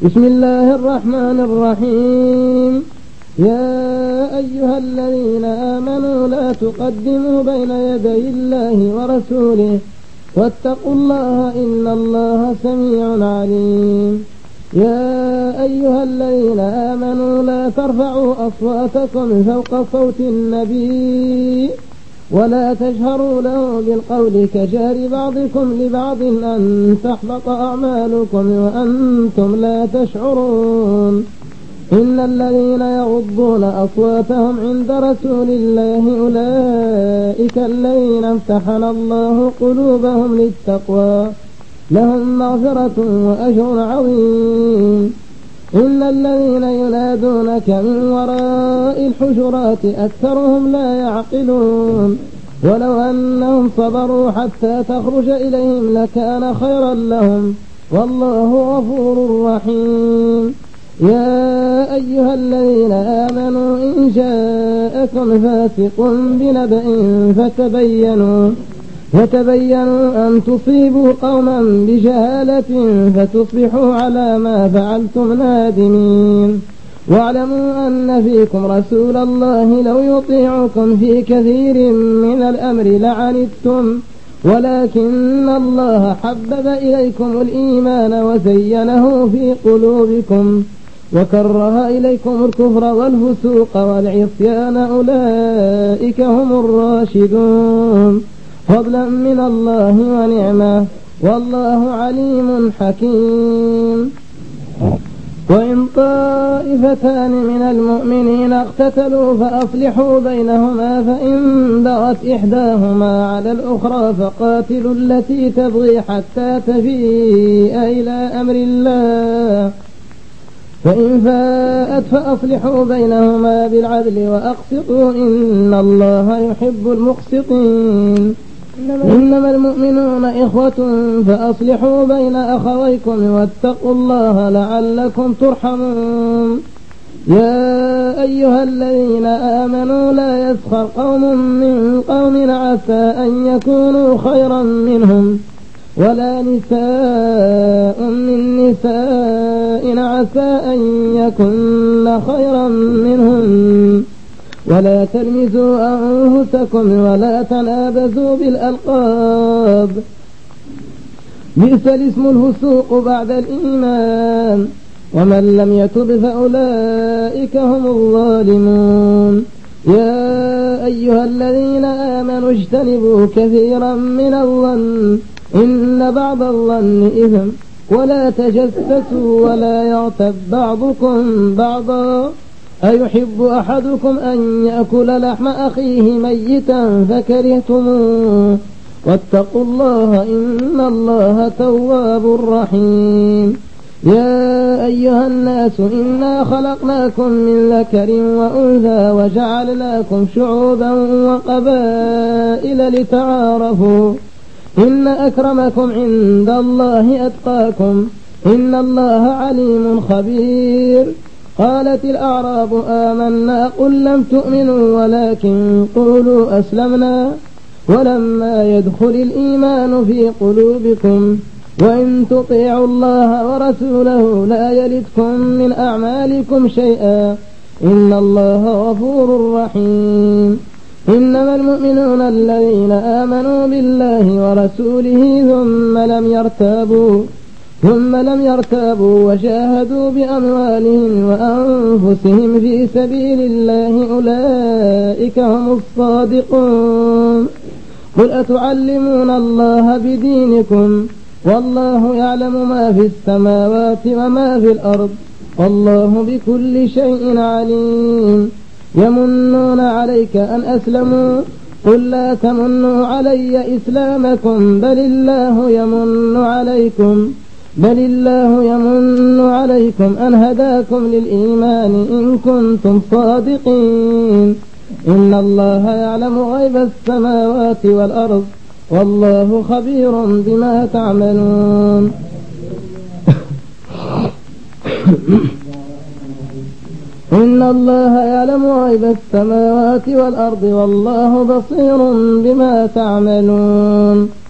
بسم الله الرحمن الرحيم. يا أيها الذين آمنوا لا تقدموا بين يدي الله ورسوله واتقوا الله إن الله سميع عليم. يا أيها الذين آمنوا لا ترفعوا أصواتكم فوق صوت النبي ولا تجهروا له بالقول كجهر بعضكم لبعض أن تحبط أعمالكم وأنتم لا تشعرون. إن الذين يغضون أصواتهم عند رسول الله أولئك الذين امتحن الله قلوبهم للتقوى لهم مغفرة وأجر عظيم. إن الذين ينادونك من وراء الحجرات أكثرهم لا يعقلون. ولو أنهم صبروا حتى تخرج إليهم لكان خيرا لهم والله غفور رحيم. يا أيها الذين آمنوا إن جاءكم فاسق بنبأ فتبينوا أن تصيبوا قوما بجهالة فتصبحوا على ما فعلتم نادمين. واعلموا أن فيكم رسول الله لو يطيعكم في كثير من الأمر لعنتم ولكن الله حبب إليكم الإيمان وزينه في قلوبكم وكره إليكم الكفر والفسوق والعصيان أولئك هم الراشدون فضلا من الله ونعمة والله عليم حكيم. وإن طائفتان من المؤمنين اقتتلوا فأصلحوا بينهما فإن بغت إحداهما على الأخرى فقاتلوا التي تبغي حتى تفيء إلى أمر الله فإن فاءت فأصلحوا بينهما بالعدل وأقسطوا إن الله يحب المقسطين. إنما المؤمنون إخوة فأصلحوا بين أخويكم واتقوا الله لعلكم ترحمون. يا أيها الذين آمنوا لا يسخر قوم من قوم عسى أن يكونوا خيرا منهم ولا نساء من نساء عسى أن يكن خيرا منهم ولا تلمزوا أنفسكم ولا تنابزوا بالألقاب بئس الاسم الفسوق بعد الإيمان ومن لم يتب فأولئك هم الظالمون. يا أيها الذين آمنوا اجتنبوا كثيرا من الظن إن بعض الظن إثم ولا تجسسوا ولا يغتب بعضكم بعضا أيحب أحدكم أن يأكل لحم أخيه ميتا فكرهتموه واتقوا الله إن الله تواب رحيم. يا أيها الناس إنا خلقناكم من ذكر وأنثى وجعلناكم شعوبا وقبائل لتعارفوا إن أكرمكم عند الله أتقاكم إن الله عليم خبير. قالت الأعراب آمنا قل لم تؤمنوا ولكن قولوا أسلمنا ولما يدخل الإيمان في قلوبكم وإن تطيعوا الله ورسوله لا يلدكم من أعمالكم شيئا إن الله غفور رحيم. إنما المؤمنون الذين آمنوا بالله ورسوله ثم لم يرتابوا وجاهدوا بأموالهم وأنفسهم في سبيل الله أولئك هم الصادقون. قل أتعلمون الله بدينكم والله يعلم ما في السماوات وما في الأرض والله بكل شيء عليم. يمنون عليك أن أسلموا قل لا تمنوا علي إسلامكم بل الله يمن عليكم أن هداكم للإيمان إن كنتم صادقين. إن الله يعلم غيب السماوات والأرض والله خبير بما تعملون. إن الله يعلم غيب السماوات والأرض والله بصير بما تعملون.